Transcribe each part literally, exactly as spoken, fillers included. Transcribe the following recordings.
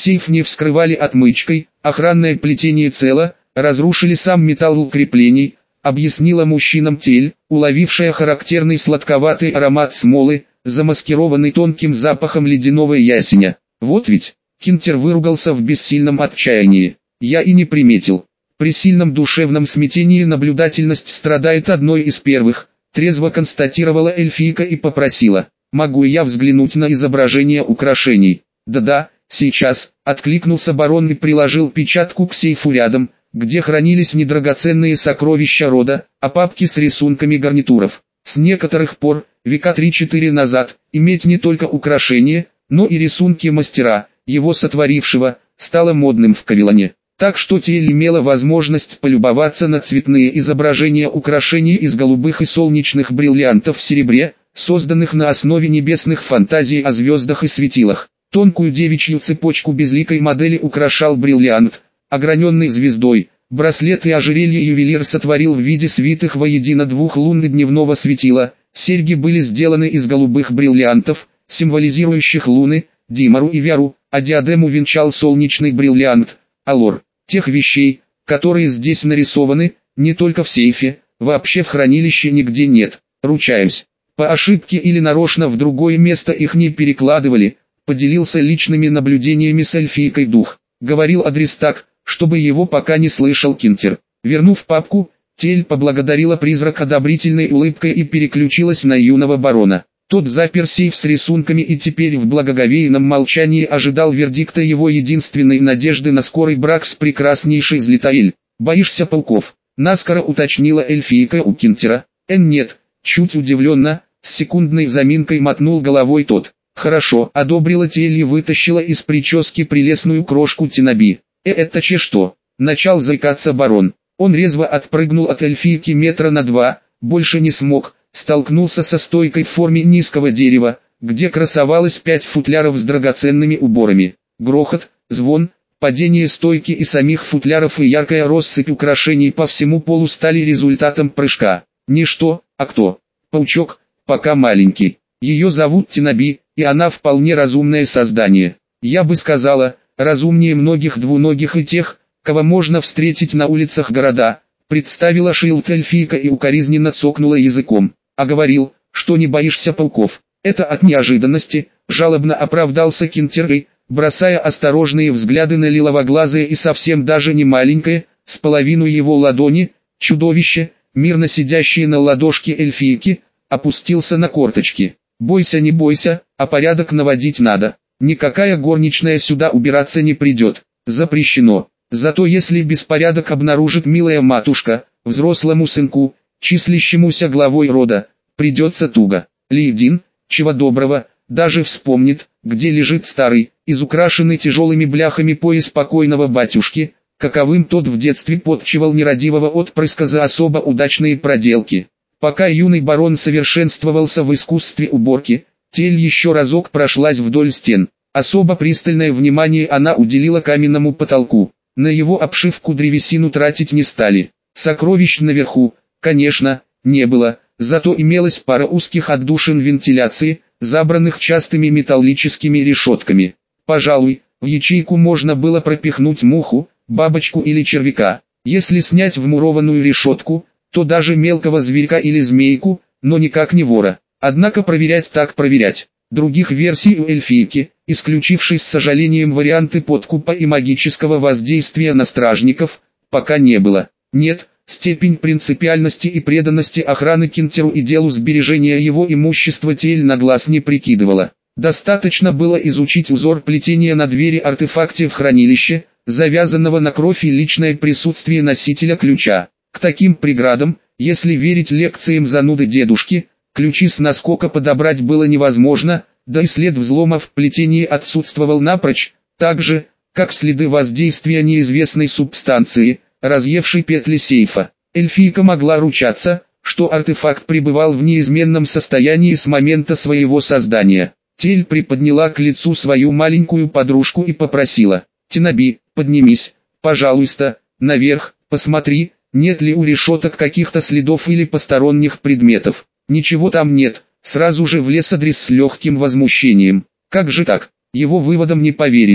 сейф не вскрывали отмычкой, охранное плетение цело, разрушили сам металл укреплений, объяснила мужчинам Тель, уловившая характерный сладковатый аромат смолы, замаскированный тонким запахом ледяного ясеня. Вот ведь, Кинтер выругался в бессильном отчаянии. Я и не приметил. При сильном душевном смятении наблюдательность страдает одной из первых, трезво констатировала эльфийка и попросила: «Могу я взглянуть на изображение украшений?» «Да-да, сейчас», — откликнулся барон и приложил печатку к сейфу рядом, где хранились недрагоценные сокровища рода, а папки с рисунками гарнитуров. С некоторых пор, века три-четыре назад, иметь не только украшения, но и рисунки мастера, его сотворившего, стало модным в Кавилоне. Так что Тель имела возможность полюбоваться на цветные изображения украшений из голубых и солнечных бриллиантов в серебре, созданных на основе небесных фантазий о звездах и светилах. Тонкую девичью цепочку безликой модели украшал бриллиант, ограненный звездой. Браслет и ожерелье ювелир сотворил в виде свитых воедино двух лун и дневного светила. Серьги были сделаны из голубых бриллиантов, символизирующих луны, Димару и Вяру, а диадему венчал солнечный бриллиант, Алор. Тех вещей, которые здесь нарисованы, не только в сейфе, вообще в хранилище нигде нет, ручаюсь. По ошибке или нарочно в другое место их не перекладывали, поделился личными наблюдениями с эльфийкой дух. Говорил адрес так, чтобы его пока не слышал Кинтер. Вернув папку, Тель поблагодарила призрак одобрительной улыбкой и переключилась на юного барона. Тот запер сейф с рисунками и теперь в благоговейном молчании ожидал вердикта его единственной надежды на скорый брак с прекраснейшей Злитаэль. «Боишься пауков?» — наскоро уточнила эльфийка у Кинтера. «Эн нет», — чуть удивленно, с секундной заминкой мотнул головой тот. «Хорошо», — одобрила Тель и вытащила из прически прелестную крошку Тинаби. «Э, это че что?» — начал заикаться барон. Он резво отпрыгнул от эльфийки метра на два, больше не смог, столкнулся со стойкой в форме низкого дерева, где красовалось пять футляров с драгоценными уборами. Грохот, звон, падение стойки и самих футляров и яркая россыпь украшений по всему полу стали результатом прыжка. Не что, а кто? Паучок, пока маленький. Ее зовут Тинаби, и она вполне разумное создание. Я бы сказала, разумнее многих двуногих и тех, кого можно встретить на улицах города, представила Шилд эльфийка и укоризненно цокнула языком. А говорил, что не боишься пауков. Это от неожиданности, жалобно оправдался Кинтер, бросая осторожные взгляды на лиловоглазое и совсем даже не маленькое, с половину его ладони, чудовище, мирно сидящее на ладошке эльфийки, опустился на корточки. «Бойся, не бойся, а порядок наводить надо. Никакая горничная сюда убираться не придет. Запрещено. Зато если беспорядок обнаружит милая матушка, взрослому сынку, числящемуся главой рода, придется туго. Лейдин, чего доброго, даже вспомнит, где лежит старый, изукрашенный тяжелыми бляхами пояс покойного батюшки, каковым тот в детстве подчивал нерадивого отпрыска за особо удачные проделки». Пока юный барон совершенствовался в искусстве уборки, Тель еще разок прошлась вдоль стен. Особо пристальное внимание она уделила каменному потолку. На его обшивку древесину тратить не стали. Сокровищ наверху, конечно, не было, зато имелась пара узких отдушин вентиляции, забранных частыми металлическими решетками. Пожалуй, в ячейку можно было пропихнуть муху, бабочку или червяка. Если снять вмурованную решетку, то даже мелкого зверька или змейку, но никак не вора. Однако проверять так проверять. Других версий у эльфийки, исключившей с сожалением варианты подкупа и магического воздействия на стражников, пока не было. Нет, степень принципиальности и преданности охраны Кинтеру и делу сбережения его имущества Тель на глаз не прикидывала. Достаточно было изучить узор плетения на двери артефакте в хранилище, завязанного на кровь и личное присутствие носителя ключа. К таким преградам, если верить лекциям зануды дедушки, ключи с наскока подобрать было невозможно, да и след взлома в плетении отсутствовал напрочь, так же, как следы воздействия неизвестной субстанции, разъевшей петли сейфа. Эльфийка могла ручаться, что артефакт пребывал в неизменном состоянии с момента своего создания. Тель приподняла к лицу свою маленькую подружку и попросила: «Тинаби, поднимись, пожалуйста, наверх, посмотри, нет ли у решеток каких-то следов или посторонних предметов». «Ничего там нет», сразу же влез адрес с легким возмущением. Как же так? Его выводам не поверили.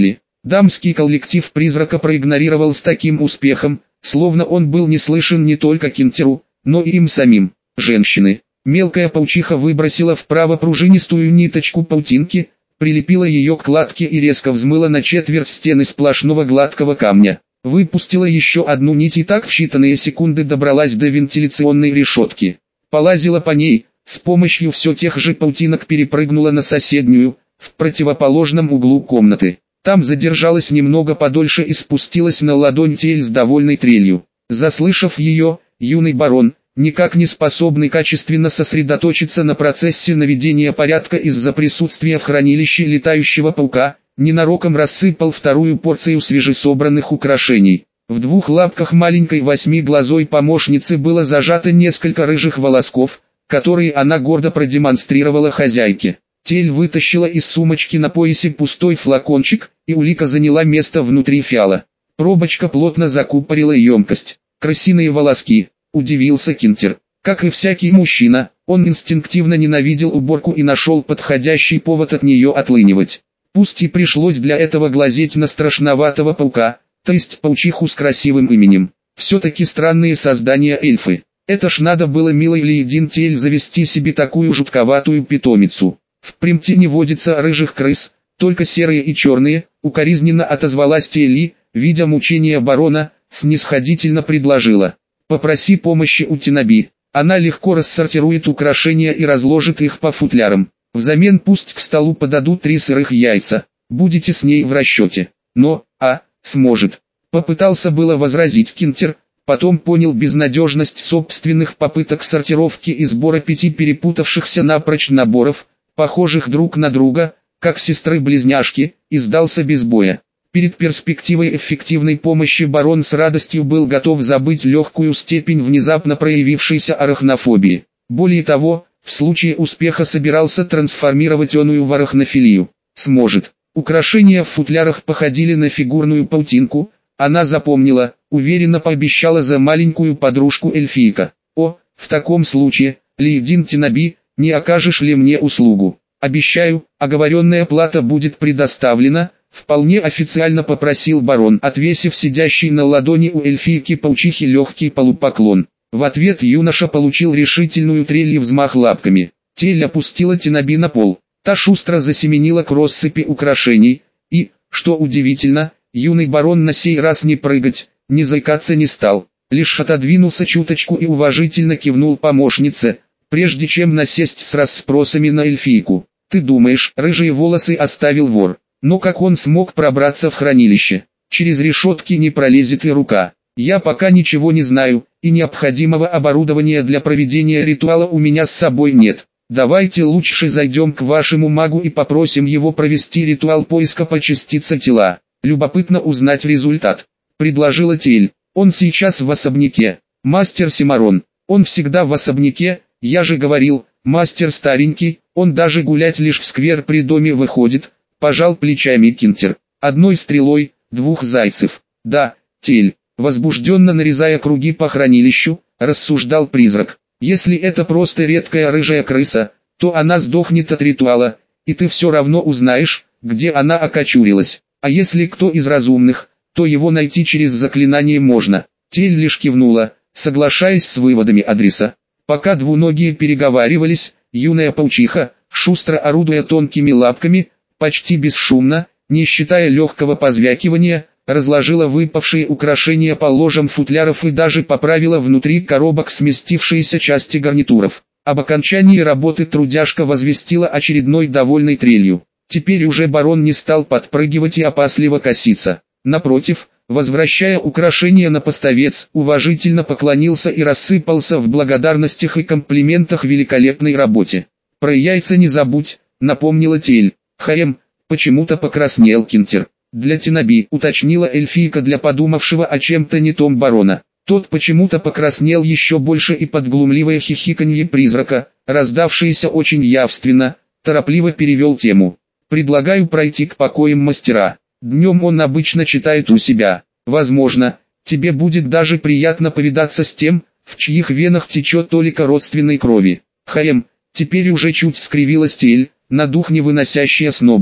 Дамский коллектив призрака проигнорировал с таким успехом, словно он был не слышен не только Кинтеру, но и им самим. Женщины. Мелкая паучиха выбросила вправо пружинистую ниточку паутинки, прилепила ее к кладке и резко взмыла на четверть стены сплошного гладкого камня. Выпустила еще одну нить и так в считанные секунды добралась до вентиляционной решетки. Полазила по ней, с помощью все тех же паутинок перепрыгнула на соседнюю, в противоположном углу комнаты. Там задержалась немного подольше и спустилась на ладонь Тель с довольной трелью. Заслышав ее, юный барон, никак не способный качественно сосредоточиться на процессе наведения порядка из-за присутствия в хранилище летающего паука, ненароком рассыпал вторую порцию свежесобранных украшений. В двух лапках маленькой восьмиглазой помощницы было зажато несколько рыжих волосков, которые она гордо продемонстрировала хозяйке. Тель вытащила из сумочки на поясе пустой флакончик, и улика заняла место внутри фиала. Пробочка плотно закупорила емкость. «Крысиные волоски», — удивился Кинтер. Как и всякий мужчина, он инстинктивно ненавидел уборку и нашел подходящий повод от нее отлынивать. Пусть и пришлось для этого глазеть на страшноватого паука, то есть паучиху с красивым именем. Все-таки странные создания эльфы. Это ж надо было милой Лейдин Тель завести себе такую жутковатую питомицу. В Примтине водится рыжих крыс, только серые и черные, укоризненно отозвалась Телли, видя мучения барона, снисходительно предложила. Попроси помощи у Тинаби, она легко рассортирует украшения и разложит их по футлярам. Взамен пусть к столу подадут три сырых яйца, будете с ней в расчете. Но, а, сможет. Попытался было возразить Кинтер, потом понял безнадежность собственных попыток сортировки и сбора пяти перепутавшихся напрочь наборов, похожих друг на друга, как сестры-близняшки, и сдался без боя. Перед перспективой эффективной помощи барон с радостью был готов забыть легкую степень внезапно проявившейся арахнофобии. Более того, в случае успеха собирался трансформировать оную в арахнофилию. Сможет. Украшения в футлярах походили на фигурную паутинку, она запомнила, уверенно пообещала за маленькую подружку эльфийка. О, в таком случае, Лейдин Тинаби, не окажешь ли мне услугу? Обещаю, оговоренная плата будет предоставлена, вполне официально попросил барон, отвесив сидящий на ладони у эльфийки паучихи легкий полупоклон. В ответ юноша получил решительную трель и взмах лапками. Тель опустила Тинаби на пол. Та шустро засеменила к россыпи украшений, и, что удивительно, юный барон на сей раз не прыгать, не заикаться не стал, лишь отодвинулся чуточку и уважительно кивнул помощнице, прежде чем насесть с расспросами на эльфийку. «Ты думаешь, рыжие волосы оставил вор? Но как он смог пробраться в хранилище? Через решетки не пролезет и рука. Я пока ничего не знаю, и необходимого оборудования для проведения ритуала у меня с собой нет. Давайте лучше зайдем к вашему магу и попросим его провести ритуал поиска по частице тела. Любопытно узнать результат», — предложила Тель. «Он сейчас в особняке. Мастер Симарон. Он всегда в особняке, я же говорил, мастер старенький, он даже гулять лишь в сквер при доме выходит», — пожал плечами Кинтер. «Одной стрелой, двух зайцев». «Да, Тель», возбужденно нарезая круги по хранилищу, рассуждал призрак. «Если это просто редкая рыжая крыса, то она сдохнет от ритуала, и ты все равно узнаешь, где она окочурилась. А если кто из разумных, то его найти через заклинание можно». Тель лишь кивнула, соглашаясь с выводами адреса. Пока двуногие переговаривались, юная паучиха, шустро орудуя тонкими лапками, почти бесшумно, не считая легкого позвякивания, разложила выпавшие украшения по ложам футляров и даже поправила внутри коробок сместившиеся части гарнитуров. Об окончании работы трудяжка возвестила очередной довольной трелью. Теперь уже барон не стал подпрыгивать и опасливо коситься. Напротив, возвращая украшения на поставец, уважительно поклонился и рассыпался в благодарностях и комплиментах великолепной работе. «Про яйца не забудь», — напомнила Тель. «Хаем», — почему-то покраснел Кинтер. «Для Тинаби», — уточнила эльфийка для подумавшего о чем-то не том барона. Тот почему-то покраснел еще больше, и под глумливое хихиканье призрака, раздавшееся очень явственно, торопливо перевел тему. «Предлагаю пройти к покоям мастера. Днем он обычно читает у себя. Возможно, тебе будет даже приятно повидаться с тем, в чьих венах течет толика родственной крови». «Хаем», теперь уже чуть скривилась Тель, на дух не выносящая снобов.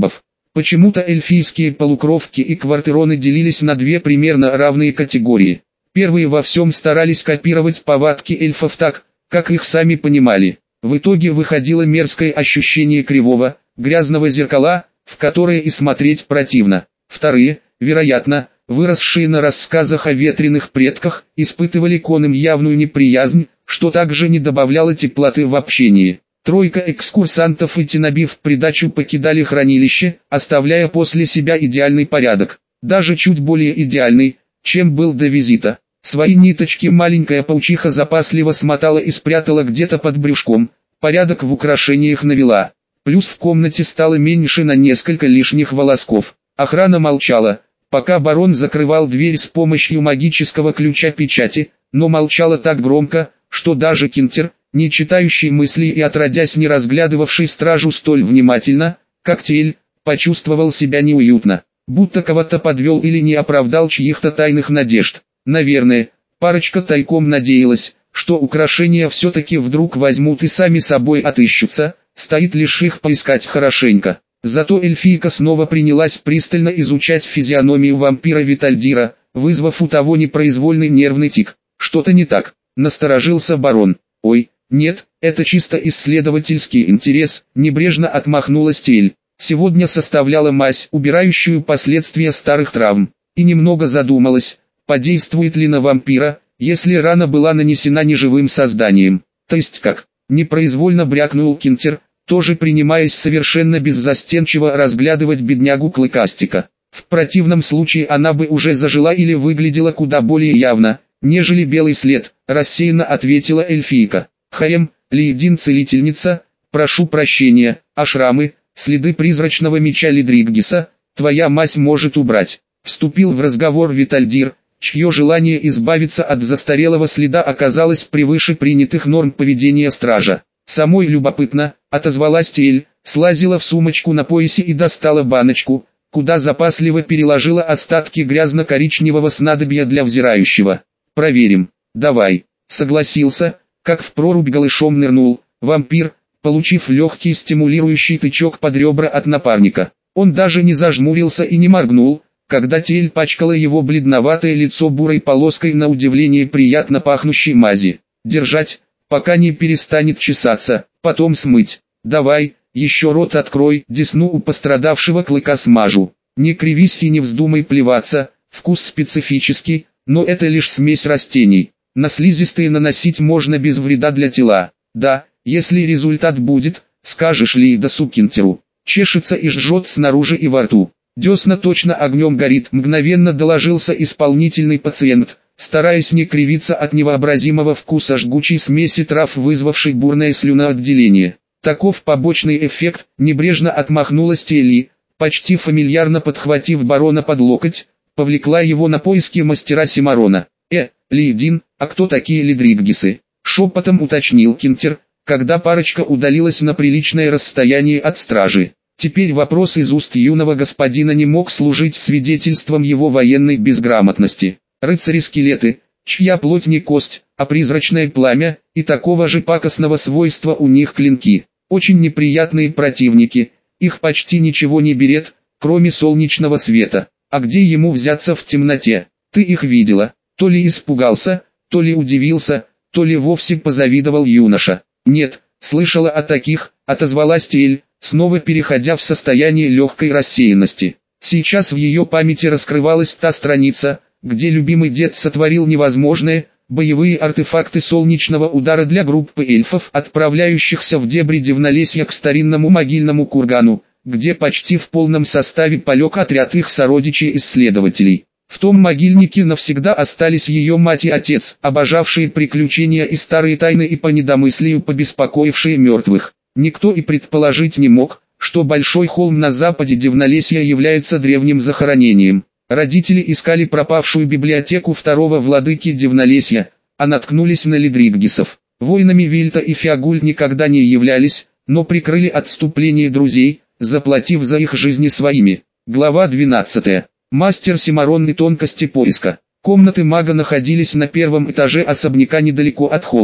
Почему-то эльфийские полукровки и квартероны делились на две примерно равные категории. Первые во всем старались копировать повадки эльфов так, как их сами понимали. В итоге выходило мерзкое ощущение кривого, грязного зеркала, в которое и смотреть противно. Вторые, вероятно, выросшие на рассказах о ветреных предках, испытывали к оным явную неприязнь, что также не добавляло теплоты в общении. Тройка экскурсантов и Тинаби в придачу покидали хранилище, оставляя после себя идеальный порядок, даже чуть более идеальный, чем был до визита. Свои ниточки маленькая паучиха запасливо смотала и спрятала где-то под брюшком, порядок в украшениях навела. Плюс в комнате стало меньше на несколько лишних волосков. Охрана молчала, пока барон закрывал дверь с помощью магического ключа печати, но молчала так громко, что даже Кинтер, не читающий мысли и отродясь не разглядывавший стражу столь внимательно, как Тиэль, почувствовал себя неуютно, будто кого-то подвел или не оправдал чьих-то тайных надежд. Наверное, парочка тайком надеялась, что украшения все-таки вдруг возьмут и сами собой отыщутся, стоит лишь их поискать хорошенько. Зато эльфийка снова принялась пристально изучать физиономию вампира Витальдира, вызвав у того непроизвольный нервный тик. Что-то не так, насторожился барон. Ой, нет, это чисто исследовательский интерес, небрежно отмахнулась Тиэль. Сегодня составляла мазь, убирающую последствия старых травм, и немного задумалась, подействует ли на вампира, если рана была нанесена неживым созданием. То есть как? Непроизвольно брякнул Кинтер, тоже принимаясь совершенно беззастенчиво разглядывать беднягу Клыкастика. В противном случае она бы уже зажила или выглядела куда более явно, нежели белый след, рассеянно ответила эльфийка. Хаем, Лейдин целительница, прошу прощения, а шрамы, следы призрачного меча Лидриггиса, твоя мазь может убрать. Вступил в разговор Витальдир, чье желание избавиться от застарелого следа оказалось превыше принятых норм поведения стража. Самой любопытно, отозвалась Тиэль, слазила в сумочку на поясе и достала баночку, куда запасливо переложила остатки грязно-коричневого снадобья для взирающего. Проверим. Давай. Согласился, как в прорубь голышом нырнул вампир, получив легкий стимулирующий тычок под ребра от напарника. Он даже не зажмурился и не моргнул, когда Тиэль пачкала его бледноватое лицо бурой полоской на удивление приятно пахнущей мази. Держать, пока не перестанет чесаться, потом смыть. Давай, еще рот открой, десну у пострадавшего клыка смажу. Не кривись и не вздумай плеваться, вкус специфический, но это лишь смесь растений. На слизистые наносить можно без вреда для тела. Да, если результат будет, скажешь Лейдасу Кинтеру. Чешется и жжет снаружи и во рту. Десна точно огнем горит, мгновенно доложился исполнительный пациент, стараясь не кривиться от невообразимого вкуса жгучей смеси трав, вызвавшей бурное слюноотделение. Таков побочный эффект, небрежно отмахнулась Тиэль, почти фамильярно подхватив барона под локоть, повлекла его на поиски мастера Симарона. «Э, Лейдин, а кто такие Лидриггисы?» — шепотом уточнил Кинтер, когда парочка удалилась на приличное расстояние от стражи. Теперь вопрос из уст юного господина не мог служить свидетельством его военной безграмотности. Рыцари-скелеты, чья плоть не кость, а призрачное пламя, и такого же пакостного свойства у них клинки. Очень неприятные противники, их почти ничего не берет, кроме солнечного света. А где ему взяться в темноте? Ты их видела? То ли испугался, то ли удивился, то ли вовсе позавидовал юноша. Нет, слышала о таких, отозвалась Тиэль, снова переходя в состояние легкой рассеянности. Сейчас в ее памяти раскрывалась та страница, где любимый дед сотворил невозможное, боевые артефакты солнечного удара для группы эльфов, отправляющихся в дебри Дивнолесья к старинному могильному кургану, где почти в полном составе полег отряд их сородичей-исследователей. В том могильнике навсегда остались ее мать и отец, обожавшие приключения и старые тайны и по недомыслию побеспокоившие мертвых. Никто и предположить не мог, что большой холм на западе Дивнолесья является древним захоронением. Родители искали пропавшую библиотеку второго владыки Дивнолесья, а наткнулись на Лидриггисов. Воинами Вильта и Фиагуль никогда не являлись, но прикрыли отступление друзей, заплатив за их жизни своими. Глава двенадцатая. Мастер Симарон и тонкости поиска. Комнаты мага находились на первом этаже особняка недалеко от холла.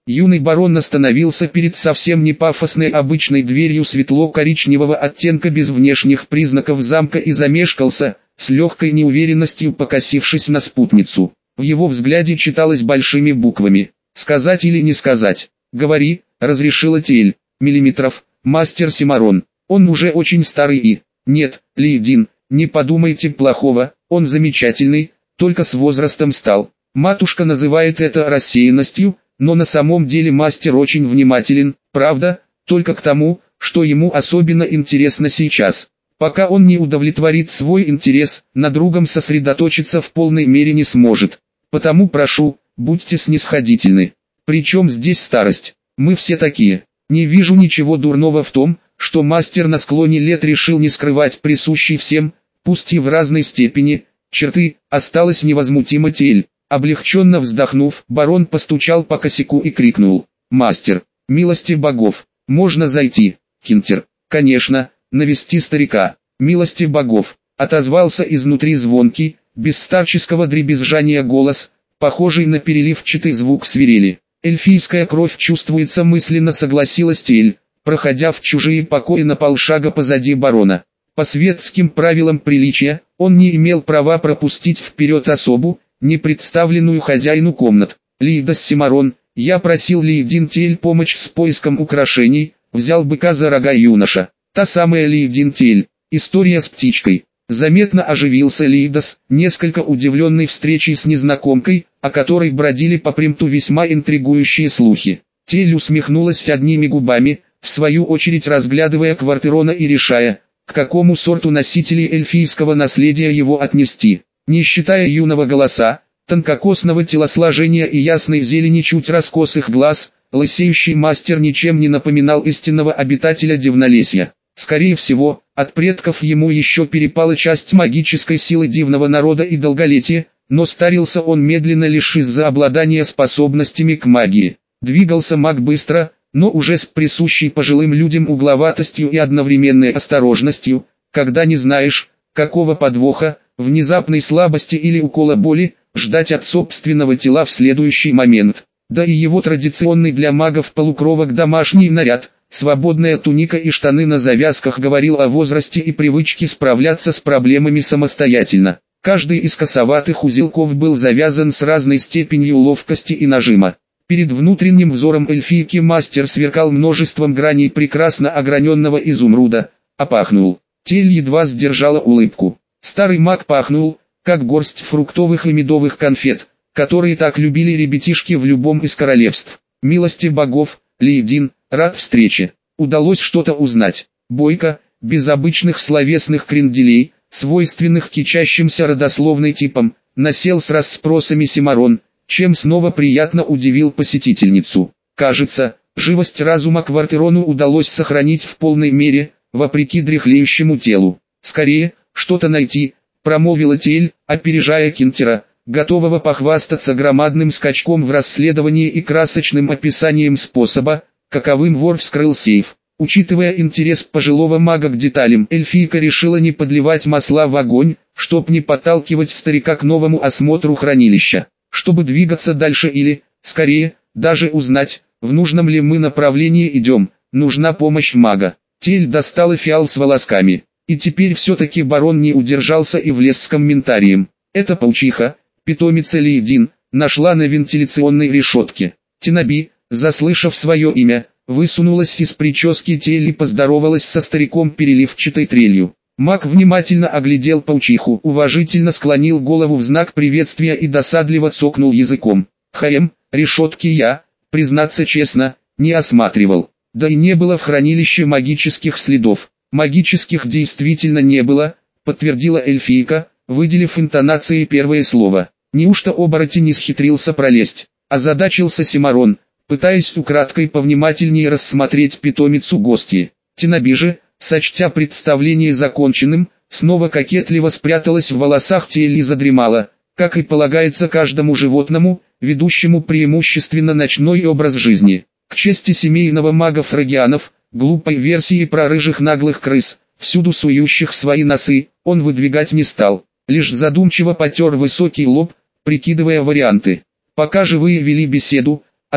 Юный барон остановился перед совсем не пафосной обычной дверью светло-коричневого оттенка без внешних признаков замка и замешкался, с легкой неуверенностью покосившись на спутницу. В его взгляде читалось большими буквами: «Сказать или не сказать?» «Говори», — разрешила Тель. «Миллиметров, мастер Симарон. Он уже очень старый и...» «Нет, Лейдин, не подумайте плохого, он замечательный, только с возрастом стал. Матушка называет это рассеянностью, но на самом деле мастер очень внимателен, правда, только к тому, что ему особенно интересно сейчас. Пока он не удовлетворит свой интерес, на другом сосредоточиться в полной мере не сможет. Потому прошу, будьте снисходительны. Причем здесь старость? Мы все такие. Не вижу ничего дурного в том, что мастер на склоне лет решил не скрывать присущий всем, пусть и в разной степени, черты. Осталась невозмутима Тель. Облегченно вздохнув, барон постучал по косяку и крикнул: «Мастер, милости богов, можно зайти?» «Кинтер, конечно, навести старика, милости богов», отозвался изнутри звонкий, без старческого дребезжания голос, похожий на переливчатый звук свирели. «Эльфийская кровь чувствуется», мысленно согласилась Тель, проходя в чужие покои на полшага позади барона. По светским правилам приличия, он не имел права пропустить вперед особу, не представленную хозяину комнат. «Лейдас Симарон, я просил Лейдин Тель помочь с поиском украшений», взял быка за рога юноша. «Та самая Лейдин Тель, история с птичкой». Заметно оживился Лейдас, несколько удивленный встречей с незнакомкой, о которой бродили по Примту весьма интригующие слухи. Тель усмехнулась одними губами, в свою очередь разглядывая Квартерона и решая, к какому сорту носителей эльфийского наследия его отнести. Не считая юного голоса, тонкокосного телосложения и ясной зелени чуть раскосых глаз, лысеющий мастер ничем не напоминал истинного обитателя Дивнолесья. Скорее всего, от предков ему еще перепала часть магической силы дивного народа и долголетия, но старился он медленно лишь из-за обладания способностями к магии. Двигался маг быстро, но уже с присущей пожилым людям угловатостью и одновременной осторожностью, когда не знаешь, какого подвоха, внезапной слабости или укола боли, ждать от собственного тела в следующий момент. Да и его традиционный для магов полукровок домашний наряд, свободная туника и штаны на завязках говорил о возрасте и привычке справляться с проблемами самостоятельно. Каждый из косоватых узелков был завязан с разной степенью ловкости и нажима. Перед внутренним взором эльфийки мастер сверкал множеством граней прекрасно ограненного изумруда, а пахнул. Тель едва сдержала улыбку. Старый маг пахнул, как горсть фруктовых и медовых конфет, которые так любили ребятишки в любом из королевств. «Милости богов, Лейдин, рад встрече». Удалось что-то узнать. Бойко, без обычных словесных кренделей, свойственных кичащимся родословной типам, насел с расспросами Симарон, чем снова приятно удивил посетительницу. Кажется, живость разума Квартерону удалось сохранить в полной мере, вопреки дряхлеющему телу. «Скорее, что-то найти», промолвила Тель, опережая Кинтера, готового похвастаться громадным скачком в расследовании и красочным описанием способа, каковым вор вскрыл сейф. Учитывая интерес пожилого мага к деталям, эльфийка решила не подливать масла в огонь, чтоб не подталкивать старика к новому осмотру хранилища. Чтобы двигаться дальше или, скорее, даже узнать, в нужном ли мы направлении идем, нужна помощь мага. Тель достала фиал с волосками. И теперь все-таки барон не удержался и влез с комментарием. Эта паучиха, питомица Лейдин, нашла на вентиляционной решетке. Тинаби, заслышав свое имя, высунулась из прически Тель и поздоровалась со стариком переливчатой трелью. Маг внимательно оглядел паучиху, уважительно склонил голову в знак приветствия и досадливо цокнул языком. «Хаем, решетки я, признаться честно, не осматривал. Да и не было в хранилище магических следов». «Магических действительно не было», подтвердила эльфийка, выделив интонацией первое слово. «Неужто оборотень не схитрился пролезть?» Озадачился Симарон, пытаясь украдкой повнимательнее рассмотреть питомицу гостьи. Тинаби же, сочтя представление законченным, снова кокетливо спряталась в волосах Тель и задремала, как и полагается каждому животному, ведущему преимущественно ночной образ жизни. К чести семейного мага Фрагианов, глупой версии про рыжих наглых крыс, всюду сующих свои носы, он выдвигать не стал, лишь задумчиво потер высокий лоб, прикидывая варианты. Пока живые вели беседу, адрес,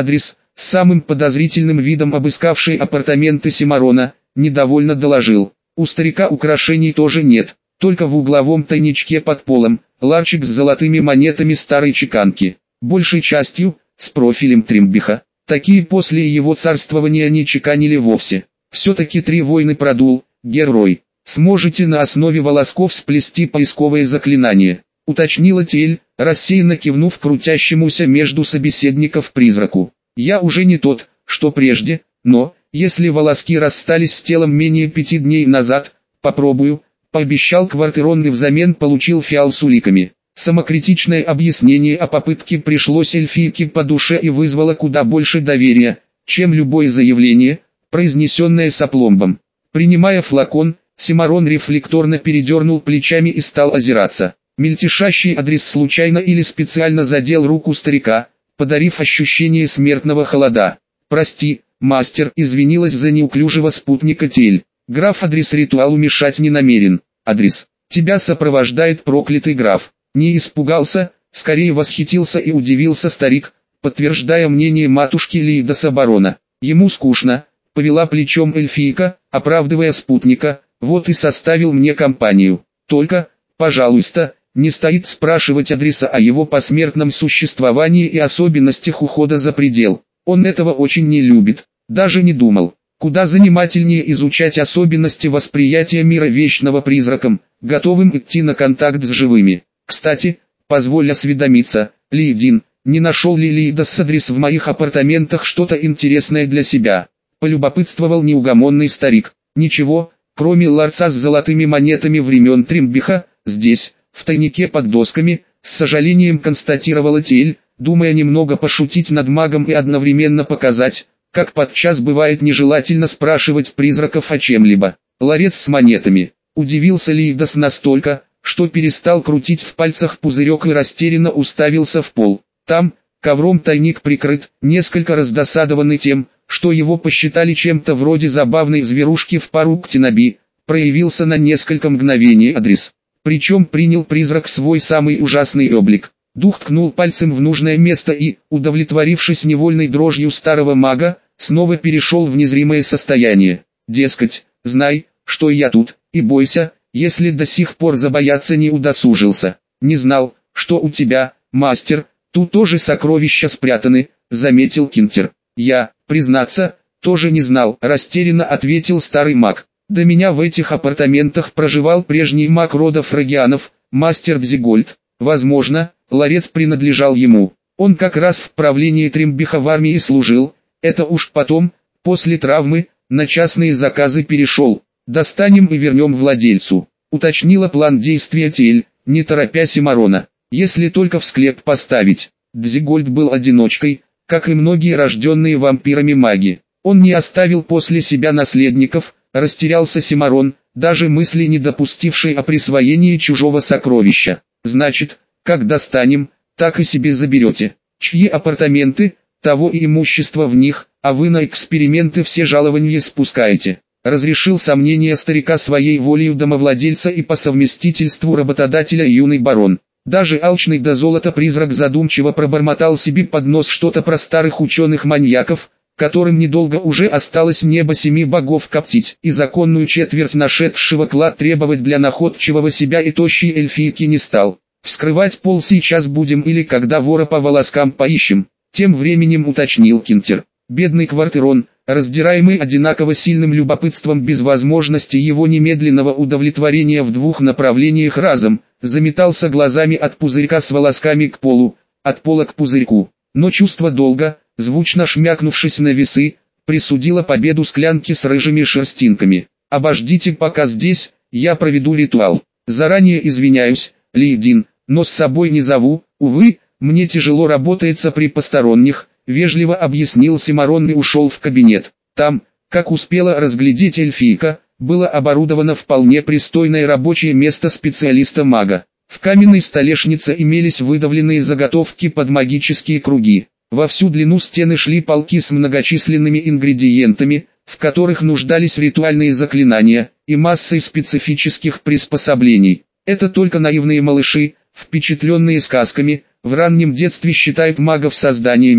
с самым подозрительным видом обыскавший апартаменты Симарона, недовольно доложил: «У старика украшений тоже нет, только в угловом тайничке под полом, ларчик с золотыми монетами старой чеканки, большей частью, с профилем Тримбиха. Такие после его царствования не чеканили вовсе. Все-таки три войны продул, герой. Сможете на основе волосков сплести поисковое заклинание», — уточнила Тель, рассеянно кивнув крутящемуся между собеседников призраку. «Я уже не тот, что прежде, но, если волоски расстались с телом менее пяти дней назад, попробую», — пообещал Квартерон и взамен получил фиал с уликами. Самокритичное объяснение о попытке пришлось эльфийке по душе и вызвало куда больше доверия, чем любое заявление, произнесенное с опломбом. Принимая флакон, Симарон рефлекторно передернул плечами и стал озираться. Мельтешащий адрес случайно или специально задел руку старика, подарив ощущение смертного холода. «Прости, мастер», — извинилась за неуклюжего спутника Тель. «Граф адрес ритуалу мешать не намерен. Адрес. Тебя сопровождает проклятый граф». Не испугался, скорее восхитился и удивился старик, подтверждая мнение матушки Лейдаса барона. Ему скучно, повела плечом эльфийка, оправдывая спутника, вот и составил мне компанию. Только, пожалуйста, не стоит спрашивать адреса о его посмертном существовании и особенностях ухода за предел. Он этого очень не любит, даже не думал. Куда занимательнее изучать особенности восприятия мира вечного призраком, готовым идти на контакт с живыми. Кстати, позволь осведомиться, Лейдин, не нашел ли Лейдас адрес в моих апартаментах что-то интересное для себя? Полюбопытствовал неугомонный старик. Ничего, кроме ларца с золотыми монетами времен Тримбиха, здесь, в тайнике под досками, с сожалением констатировала Тель, думая немного пошутить над магом и одновременно показать, как подчас бывает нежелательно спрашивать призраков о чем-либо. Ларец с монетами. Удивился Лейдас настолько, что перестал крутить в пальцах пузырек и растерянно уставился в пол. Там, ковром тайник прикрыт, несколько раздосадованный тем, что его посчитали чем-то вроде забавной зверушки в пару к Тинаби, проявился на несколько мгновений адрес. Причем принял призрак свой самый ужасный облик. Дух ткнул пальцем в нужное место и, удовлетворившись невольной дрожью старого мага, снова перешел в незримое состояние. Дескать, знай, что я тут, и бойся, если до сих пор забояться не удосужился. Не знал, что у тебя, мастер, тут тоже сокровища спрятаны, заметил Кинтер. Я, признаться, тоже не знал, растерянно ответил старый маг. До меня в этих апартаментах проживал прежний маг рода Фрагианов, мастер Дзигольд. Возможно, ларец принадлежал ему. Он как раз в правлении Тримбиха в армии служил, это уж потом, после травмы, на частные заказы перешел. Достанем и вернем владельцу, уточнила план действия Тель, не торопя Симарона. Если только в склеп поставить. Дзигольд был одиночкой, как и многие рожденные вампирами маги. Он не оставил после себя наследников, растерялся Симарон, даже мысли не допустивший о присвоении чужого сокровища. Значит, как достанем, так и себе заберете. Чьи апартаменты, того и имущество в них, а вы на эксперименты все жалования спускаете. Разрешил сомнения старика своей волею домовладельца и по совместительству работодателя юный барон. Даже алчный до золота призрак задумчиво пробормотал себе под нос что-то про старых ученых-маньяков, которым недолго уже осталось небо семи богов коптить и законную четверть нашедшего клад требовать для находчивого себя и тощей эльфийки не стал. Вскрывать пол сейчас будем или когда вора по волоскам поищем, тем временем уточнил Кинтер. Бедный Квартерон, раздираемый одинаково сильным любопытством без возможности его немедленного удовлетворения в двух направлениях разом, заметался глазами от пузырька с волосками к полу, от пола к пузырьку. Но чувство долга, звучно шмякнувшись на весы, присудило победу склянке с рыжими шерстинками. «Обождите пока здесь, я проведу ритуал. Заранее извиняюсь, Лейдин, но с собой не зову, увы, мне тяжело работается при посторонних», вежливо объяснил Симарон и ушел в кабинет. Там, как успела разглядеть эльфийка, было оборудовано вполне пристойное рабочее место специалиста-мага. В каменной столешнице имелись выдавленные заготовки под магические круги. Во всю длину стены шли полки с многочисленными ингредиентами, в которых нуждались ритуальные заклинания, и массой специфических приспособлений. Это только наивные малыши, впечатленные сказками, в раннем детстве считают магов созданиями,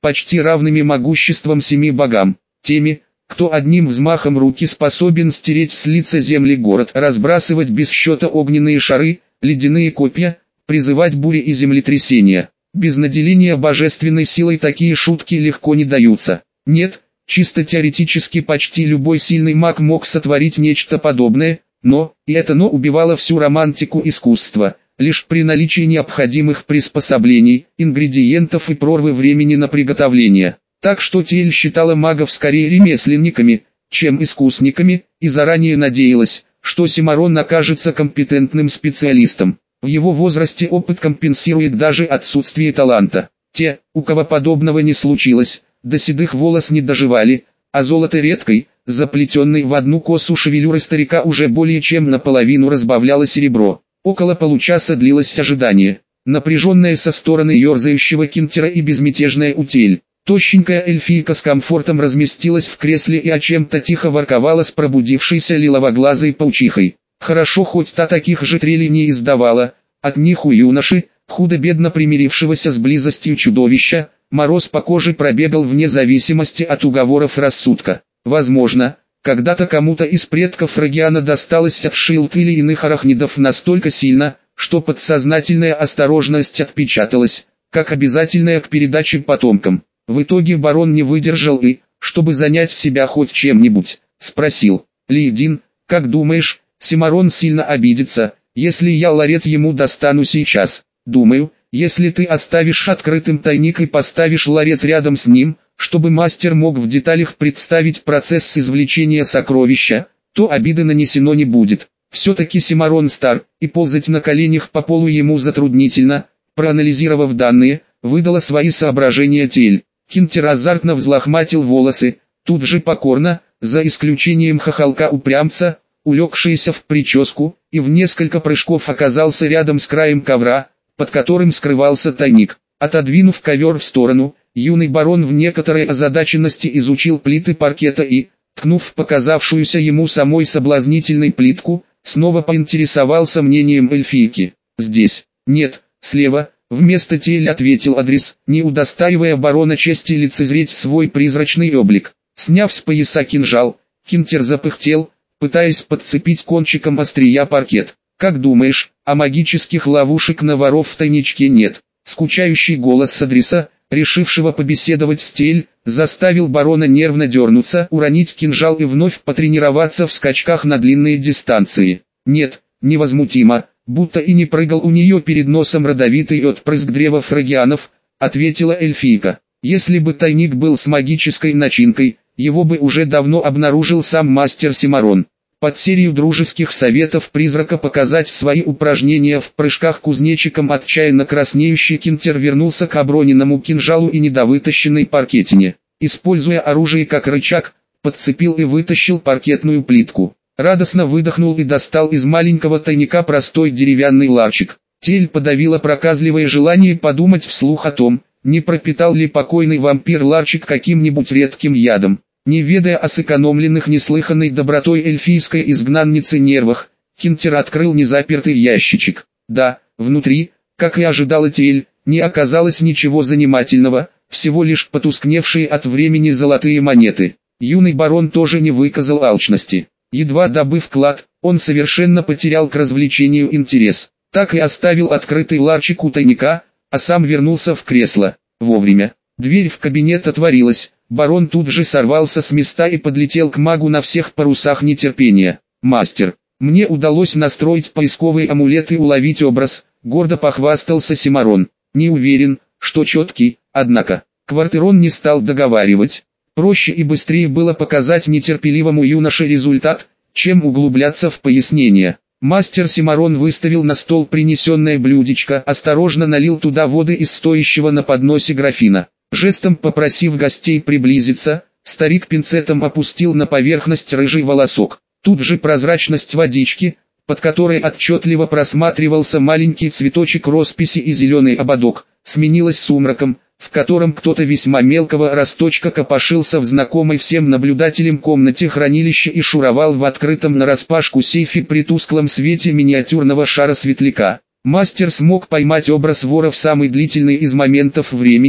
почти равными могуществом семи богам, теми, кто одним взмахом руки способен стереть с лица земли город, разбрасывать без счета огненные шары, ледяные копья, призывать бури и землетрясения. Без наделения божественной силой такие шутки легко не даются. Нет, чисто теоретически почти любой сильный маг мог сотворить нечто подобное, но, и это но убивало всю романтику искусства, лишь при наличии необходимых приспособлений, ингредиентов и прорвы времени на приготовление. Так что Тиэль считала магов скорее ремесленниками, чем искусниками, и заранее надеялась, что Симарон окажется компетентным специалистом. В его возрасте опыт компенсирует даже отсутствие таланта. Те, у кого подобного не случилось, до седых волос не доживали, а золото редкой, заплетенной в одну косу шевелюры старика уже более чем наполовину разбавляло серебро. Около получаса длилось ожидание, напряженное со стороны ерзающего Кинтера и безмятежная у Тиэль. Тощенькая эльфийка с комфортом разместилась в кресле и о чем-то тихо ворковала с пробудившейся лиловоглазой паучихой. Хорошо хоть та таких же трелей не издавала, от них у юноши, худо-бедно примирившегося с близостью чудовища, мороз по коже пробегал вне зависимости от уговоров рассудка. Возможно, когда-то кому-то из предков Рогиана досталось от шилд или иных арахнидов настолько сильно, что подсознательная осторожность отпечаталась, как обязательная к передаче потомкам. В итоге барон не выдержал и, чтобы занять себя хоть чем-нибудь, спросил: «Лейдин, как думаешь, Симарон сильно обидится, если я ларец ему достану сейчас?» «Думаю, если ты оставишь открытым тайник и поставишь ларец рядом с ним, чтобы мастер мог в деталях представить процесс извлечения сокровища, то обиды нанесено не будет. Все-таки Симарон стар, и ползать на коленях по полу ему затруднительно». Проанализировав данные, выдала свои соображения Тиэль. Кинтер азартно взлохматил волосы, тут же покорно, за исключением хохолка-упрямца, улегшийся в прическу, и в несколько прыжков оказался рядом с краем ковра, под которым скрывался тайник. Отодвинув ковер в сторону, юный барон в некоторой озадаченности изучил плиты паркета и, ткнув в показавшуюся ему самой соблазнительной плитку, снова поинтересовался мнением эльфийки. «Здесь, нет, слева». Вместо Тиэль ответил адрес, не удостаивая барона чести лицезреть свой призрачный облик. Сняв с пояса кинжал, Кинтер запыхтел, пытаясь подцепить кончиком острия паркет. «Как думаешь, а магических ловушек на воров в тайничке нет?» Скучающий голос с адреса, решившего побеседовать с Тиэль, заставил барона нервно дернуться, уронить кинжал и вновь потренироваться в скачках на длинные дистанции. «Нет», невозмутимо, будто и не прыгал у нее перед носом родовитый отпрыск древа фрагианов, ответила эльфийка. «Если бы тайник был с магической начинкой, его бы уже давно обнаружил сам мастер Симарон». Под серию дружеских советов призрака показать свои упражнения в прыжках кузнечиком отчаянно краснеющий Кинтер вернулся к оброненному кинжалу и недовытащенной паркетине. Используя оружие как рычаг, подцепил и вытащил паркетную плитку. Радостно выдохнул и достал из маленького тайника простой деревянный ларчик. Тиэль подавила проказливое желание подумать вслух о том, не пропитал ли покойный вампир ларчик каким-нибудь редким ядом. Не ведая о сэкономленных неслыханной добротой эльфийской изгнанницы нервах, Кинтер открыл незапертый ящичек. Да, внутри, как и ожидала Тиэль, не оказалось ничего занимательного, всего лишь потускневшие от времени золотые монеты. Юный барон тоже не выказал алчности. Едва добыв клад, он совершенно потерял к развлечению интерес. Так и оставил открытый ларчик у тайника, а сам вернулся в кресло. Вовремя. Дверь в кабинет отворилась. Барон тут же сорвался с места и подлетел к магу на всех парусах нетерпения. «Мастер, мне удалось настроить поисковый амулет и уловить образ», — гордо похвастался Симарон. «Не уверен, что четкий, однако». Квартирон не стал договаривать. Проще и быстрее было показать нетерпеливому юноше результат, чем углубляться в пояснения. Мастер Симарон выставил на стол принесенное блюдечко, осторожно налил туда воды из стоящего на подносе графина. Жестом попросив гостей приблизиться, старик пинцетом опустил на поверхность рыжий волосок. Тут же прозрачность водички, под которой отчетливо просматривался маленький цветочек росписи и зеленый ободок, сменилась сумраком, в котором кто-то весьма мелкого росточка копошился в знакомой всем наблюдателям комнате хранилища и шуровал в открытом нараспашку сейфе при тусклом свете миниатюрного шара светляка. Мастер смог поймать образ вора в самый длительный из моментов времени,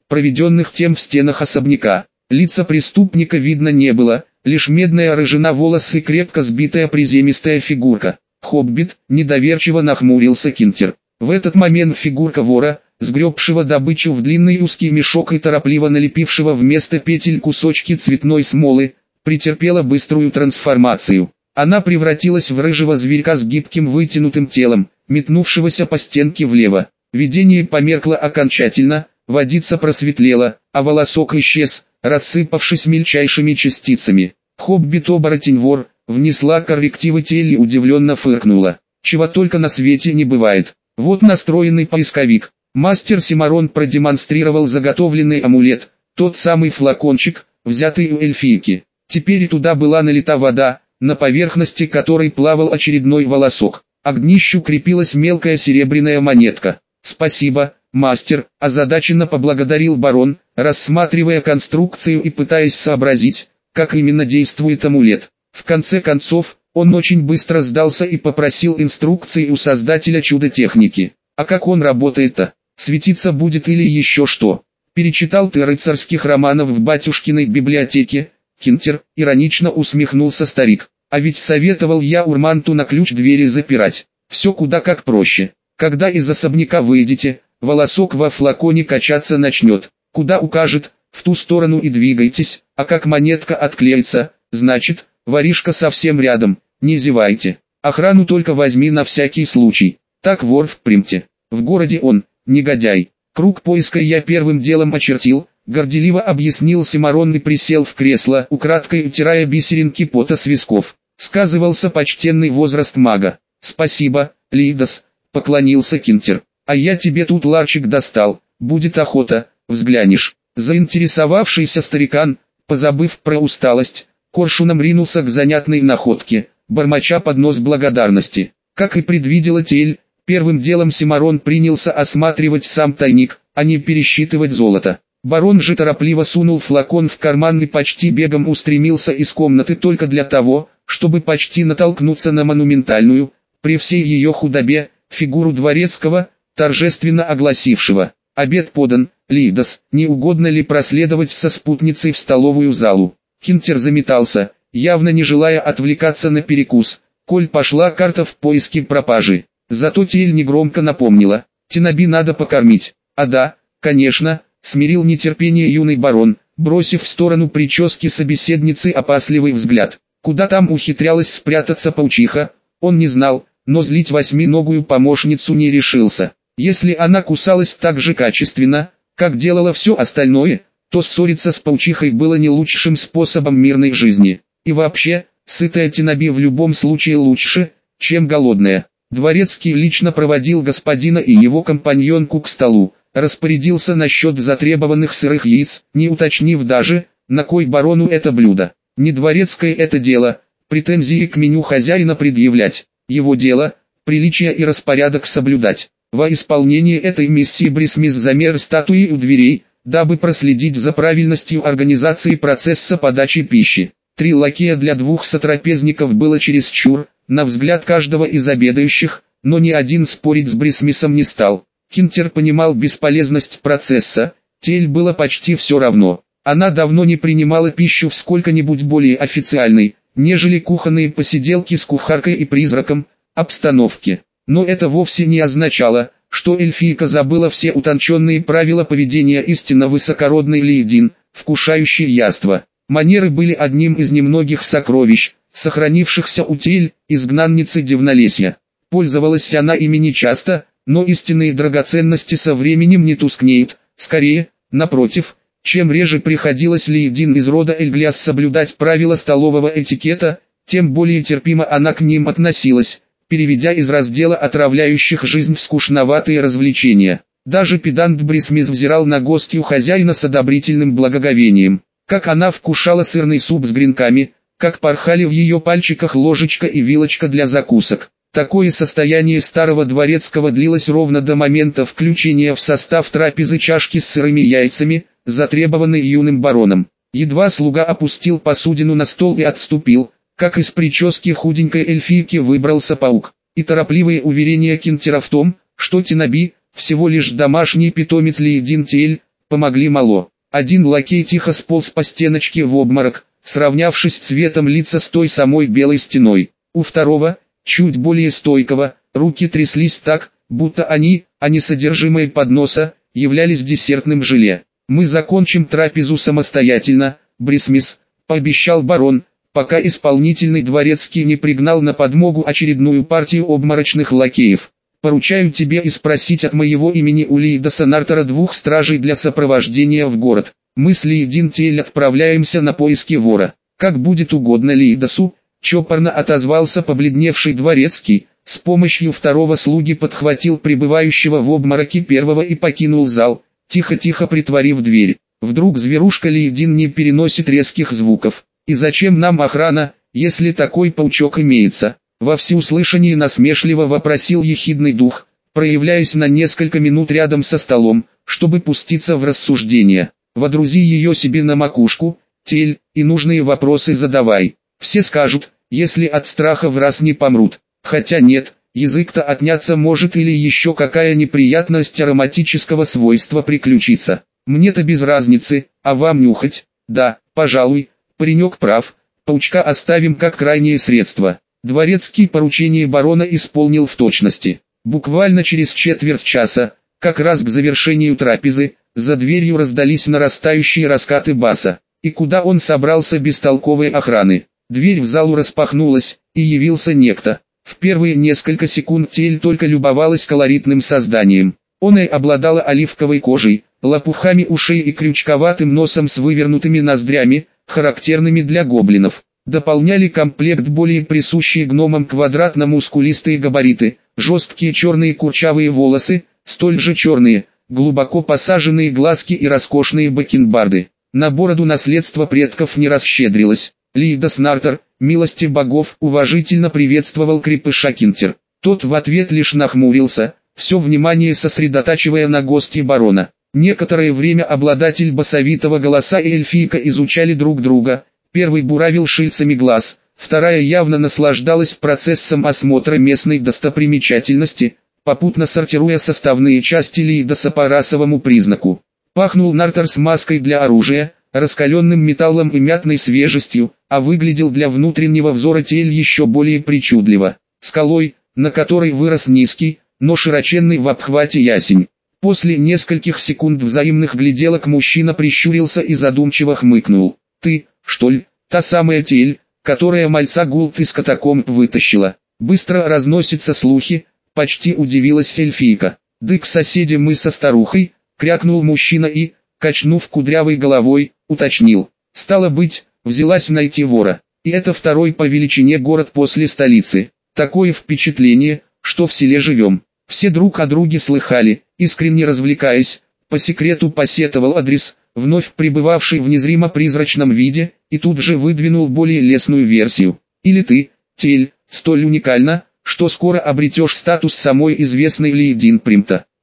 проведенных тем в стенах особняка. Лица преступника видно не было, лишь медная рыжина волос и крепко сбитая приземистая фигурка. «Хоббит», недоверчиво нахмурился Кинтер. В этот момент фигурка вора, сгребшего добычу в длинный узкий мешок и торопливо налепившего вместо петель кусочки цветной смолы, претерпела быструю трансформацию. Она превратилась в рыжего зверька с гибким вытянутым телом, метнувшегося по стенке влево. Видение померкло окончательно, водица просветлела, а волосок исчез, рассыпавшись мельчайшими частицами. Хоббит-оборотень-вор внесла коррективы Тель и удивленно фыркнула. Чего только на свете не бывает. Вот настроенный поисковик. Мастер Симарон продемонстрировал заготовленный амулет, тот самый флакончик, взятый у эльфийки. Теперь и туда была налита вода, на поверхности которой плавал очередной волосок, а к днищу крепилась мелкая серебряная монетка. «Спасибо, мастер», – озадаченно поблагодарил барон, рассматривая конструкцию и пытаясь сообразить, как именно действует амулет. В конце концов, он очень быстро сдался и попросил инструкции у создателя чудо-техники. «А как он работает-то? Светиться будет или еще что?» «Перечитал ты рыцарских романов в батюшкиной библиотеке, Кинтер?» — иронично усмехнулся старик. «А ведь советовал я Урманту на ключ двери запирать. Все куда как проще. Когда из особняка выйдете, волосок во флаконе качаться начнет. Куда укажет, в ту сторону и двигайтесь, а как монетка отклеится, значит, воришка совсем рядом, не зевайте. Охрану только возьми на всякий случай. Так вор в примте. В городе он, негодяй. Круг поиска я первым делом очертил», — горделиво объяснил Симарон и присел в кресло, украдкой утирая бисеринки пота с висков. Сказывался почтенный возраст мага. «Спасибо, Лидос», — поклонился Кинтер. «А я тебе тут ларчик достал, будет охота, взглянешь». Заинтересовавшийся старикан, позабыв про усталость, коршуном ринулся к занятной находке, бормоча под нос благодарности. Как и предвидела Тель, первым делом Симарон принялся осматривать сам тайник, а не пересчитывать золото. Барон же торопливо сунул флакон в карман и почти бегом устремился из комнаты только для того, чтобы почти натолкнуться на монументальную, при всей ее худобе, фигуру дворецкого, торжественно огласившего: «Обед подан, Лидос, не угодно ли проследовать со спутницей в столовую залу?» Кинтер заметался, явно не желая отвлекаться на перекус, коль пошла карта в поиске пропажи. Зато Тель негромко напомнила: «Тинаби надо покормить». «А да, конечно», — смирил нетерпение юный барон, бросив в сторону прически собеседницы опасливый взгляд. Куда там ухитрялась спрятаться паучиха, он не знал, но злить восьминогую помощницу не решился. Если она кусалась так же качественно, как делала все остальное, то ссориться с паучихой было не лучшим способом мирной жизни. И вообще, сытая Тинаби в любом случае лучше, чем голодная. Дворецкий лично проводил господина и его компаньонку к столу, распорядился насчет затребованных сырых яиц, не уточнив даже, на кой барону это блюдо. Не дворецкое это дело, претензии к меню хозяина предъявлять. Его дело, приличие и распорядок соблюдать. Во исполнение этой миссии Брисмис замер статуи у дверей, дабы проследить за правильностью организации процесса подачи пищи. Три лакея для двух сотрапезников было чересчур, на взгляд каждого из обедающих, но ни один спорить с Брисмисом не стал. Кинтер понимал бесполезность процесса, Тель было почти все равно. Она давно не принимала пищу в сколько-нибудь более официальной, нежели кухонные посиделки с кухаркой и призраком, обстановке. Но это вовсе не означало, что эльфийка забыла все утонченные правила поведения истинно высокородной лейдин, вкушающей яства. Манеры были одним из немногих сокровищ, сохранившихся у Тель, изгнанницы Дивнолесья. Пользовалась она ими нечасто, но истинные драгоценности со временем не тускнеют, скорее, напротив, чем реже приходилось лейдин из рода Эльгляс соблюдать правила столового этикета, тем более терпимо она к ним относилась, переведя из раздела отравляющих жизнь в скучноватые развлечения. Даже педант Брисмис взирал на гостью хозяина с одобрительным благоговением. Как она вкушала сырный суп с гренками, как порхали в ее пальчиках ложечка и вилочка для закусок. Такое состояние старого дворецкого длилось ровно до момента включения в состав трапезы чашки с сырыми яйцами, затребованной юным бароном. Едва слуга опустил посудину на стол и отступил, как из прически худенькой эльфийки выбрался паук. И торопливые уверения Кинтера в том, что Тинаби, всего лишь домашний питомец лейдин Тель, помогли мало. Один лакей тихо сполз по стеночке в обморок, сравнявшись цветом лица с той самой белой стеной. У второго, чуть более стойкого, руки тряслись так, будто они, а не содержимое подноса, являлись десертным желе. «Мы закончим трапезу самостоятельно, Брисмис», — пообещал барон, пока исполнительный дворецкий не пригнал на подмогу очередную партию обморочных лакеев. «Поручаю тебе и спросить от моего имени у Лейдаса Нартера двух стражей для сопровождения в город. Мы с Лейдин Тель отправляемся на поиски вора. Как будет угодно Лейдасу», — чопорно отозвался побледневший дворецкий, с помощью второго слуги подхватил пребывающего в обмороке первого и покинул зал, тихо-тихо притворив дверь. Вдруг зверушка Лейдин не переносит резких звуков. И зачем нам охрана, если такой паучок имеется? Во всеуслышание насмешливо вопросил ехидный дух, проявляясь на несколько минут рядом со столом, чтобы пуститься в рассуждения. Водрузи ее себе на макушку, Тель, и нужные вопросы задавай. Все скажут, если от страха в раз не помрут. Хотя нет, язык-то отняться может или еще какая неприятность ароматического свойства приключится. Мне-то без разницы, а вам нюхать? Да, пожалуй, паренек прав, паучка оставим как крайнее средство. Дворецкий поручение барона исполнил в точности. Буквально через четверть часа, как раз к завершению трапезы, за дверью раздались нарастающие раскаты баса. И куда он собрался без толковой охраны? Дверь в залу распахнулась, и явился некто. В первые несколько секунд Тель только любовалась колоритным созданием. Он и обладала оливковой кожей, лопухами ушей и крючковатым носом с вывернутыми ноздрями, характерными для гоблинов. Дополняли комплект более присущие гномам квадратно-мускулистые габариты, жесткие черные курчавые волосы, столь же черные, глубоко посаженные глазки и роскошные бакенбарды. На бороду наследство предков не расщедрилось. Лейдас Нартер, милости богов, уважительно приветствовал крепыша Кинтер. Тот в ответ лишь нахмурился, все внимание сосредотачивая на гости барона. Некоторое время обладатель басовитого голоса и эльфийка изучали друг друга. Первый буравил шильцами глаз, вторая явно наслаждалась процессом осмотра местной достопримечательности, попутно сортируя составные части Лейдаса по расовому признаку. Пахнул Нартер с маской для оружия, раскаленным металлом и мятной свежестью, а выглядел для внутреннего взора Тель еще более причудливо. Скалой, на которой вырос низкий, но широченный в обхвате ясень. После нескольких секунд взаимных гляделок мужчина прищурился и задумчиво хмыкнул. «Ты, что ли, та самая Тель, которая мальца Гулт из катакомб вытащила?» Быстро разносятся слухи, почти удивилась эльфийка. «Дык соседи мы со старухой», крякнул мужчина и, качнув кудрявой головой, уточнил. «Стало быть, взялась найти вора. И это второй по величине город после столицы. Такое впечатление, что в селе живем». Все друг о друге слыхали, искренне развлекаясь, по секрету посетовал адрес, вновь пребывавший в незримо призрачном виде, и тут же выдвинул более лестную версию. «Или ты, Тель, столь уникальна, что скоро обретешь статус самой известной Лейдин Примта».